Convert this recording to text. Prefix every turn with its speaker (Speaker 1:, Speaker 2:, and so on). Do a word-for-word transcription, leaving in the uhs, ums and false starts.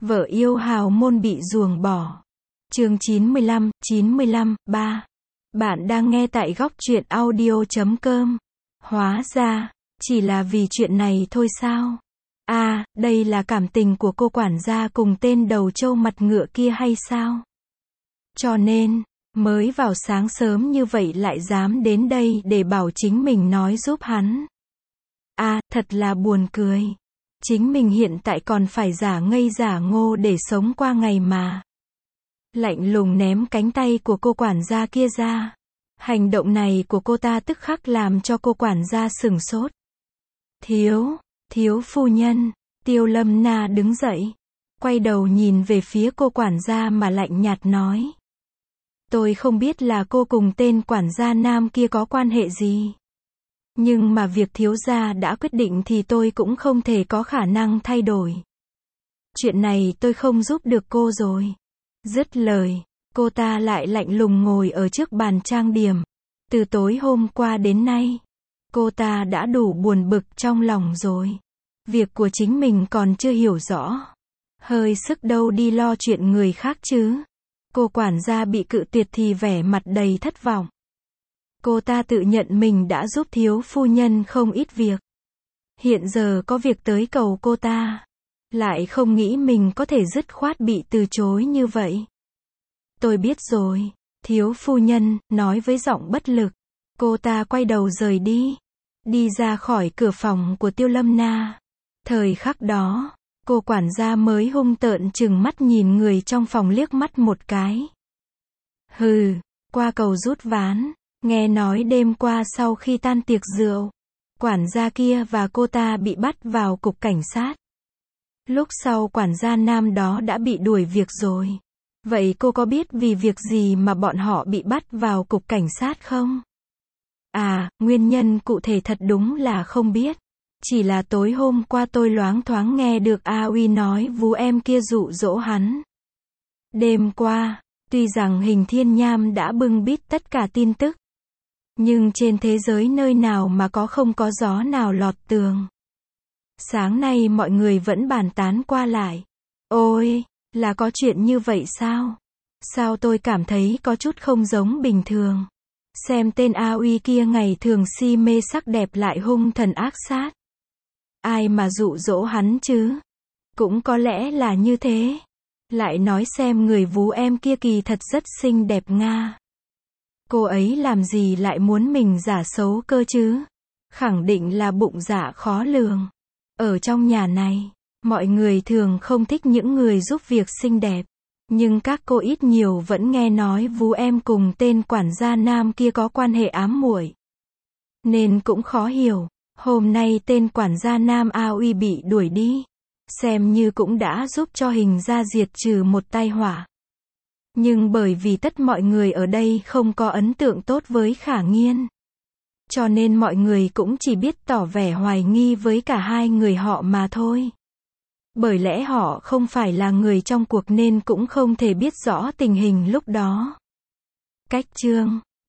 Speaker 1: Vợ yêu hào môn bị ruồng bỏ. Chương chín mươi lăm, chín mươi lăm, ba. Bạn đang nghe tại góc truyện audio chấm com. Hóa ra, chỉ là vì chuyện này thôi sao? À, đây là cảm tình của cô quản gia cùng tên đầu trâu mặt ngựa kia hay sao? Cho nên, mới vào sáng sớm như vậy lại dám đến đây để bảo chính mình nói giúp hắn. À, thật là buồn cười. Chính mình hiện tại còn phải giả ngây giả ngô để sống qua ngày mà. Lạnh lùng ném cánh tay của cô quản gia kia ra. Hành động này của cô ta tức khắc làm cho cô quản gia sửng sốt. Thiếu, thiếu phu nhân, Tiêu Lâm Na đứng dậy. Quay đầu nhìn về phía cô quản gia mà lạnh nhạt nói. Tôi không biết là cô cùng tên quản gia nam kia có quan hệ gì. Nhưng mà việc thiếu gia đã quyết định thì tôi cũng không thể có khả năng thay đổi. Chuyện này tôi không giúp được cô rồi. Dứt lời, cô ta lại lạnh lùng ngồi ở trước bàn trang điểm. Từ tối hôm qua đến nay, cô ta đã đủ buồn bực trong lòng rồi. Việc của chính mình còn chưa hiểu rõ. Hơi sức đâu đi lo chuyện người khác chứ. Cô quản gia bị cự tuyệt thì vẻ mặt đầy thất vọng. Cô ta tự nhận mình đã giúp thiếu phu nhân không ít việc. Hiện giờ có việc tới cầu cô ta. Lại không nghĩ mình có thể dứt khoát bị từ chối như vậy. Tôi biết rồi, thiếu phu nhân, nói với giọng bất lực. Cô ta quay đầu rời đi. Đi ra khỏi cửa phòng của Tiêu Lâm Na. Thời khắc đó, cô quản gia mới hung tợn trừng mắt nhìn người trong phòng liếc mắt một cái. Hừ, qua cầu rút ván. Nghe nói đêm qua sau khi tan tiệc rượu, quản gia kia và cô ta bị bắt vào cục cảnh sát. Lúc sau quản gia nam đó đã bị đuổi việc rồi. Vậy cô có biết vì việc gì mà bọn họ bị bắt vào cục cảnh sát không? À, nguyên nhân cụ thể thật đúng là không biết. Chỉ là tối hôm qua tôi loáng thoáng nghe được A Uy nói vú em kia dụ dỗ hắn. Đêm qua, tuy rằng Hình Thiên Nham đã bưng bít tất cả tin tức. Nhưng trên thế giới nơi nào mà có không có gió nào lọt tường. Sáng nay mọi người vẫn bàn tán qua lại. Ôi, là có chuyện như vậy sao? Sao tôi cảm thấy có chút không giống bình thường? Xem tên A Uy kia ngày thường si mê sắc đẹp lại hung thần ác sát. Ai mà dụ dỗ hắn chứ? Cũng có lẽ là như thế. Lại nói xem người vú em kia kỳ thật rất xinh đẹp nga. Cô ấy làm gì lại muốn mình giả xấu cơ chứ? Khẳng định là bụng dạ khó lường. Ở trong nhà này, mọi người thường không thích những người giúp việc xinh đẹp. Nhưng các cô ít nhiều vẫn nghe nói vú em cùng tên quản gia nam kia có quan hệ ám muội. Nên cũng khó hiểu, hôm nay tên quản gia nam A Uy bị đuổi đi. Xem như cũng đã giúp cho Hình gia diệt trừ một tai họa. Nhưng bởi vì tất mọi người ở đây không có ấn tượng tốt với Khả Nghiên. Cho nên mọi người cũng chỉ biết tỏ vẻ hoài nghi với cả hai người họ mà thôi. Bởi lẽ họ không phải là người trong cuộc nên cũng không thể biết rõ tình hình lúc đó. Cách chương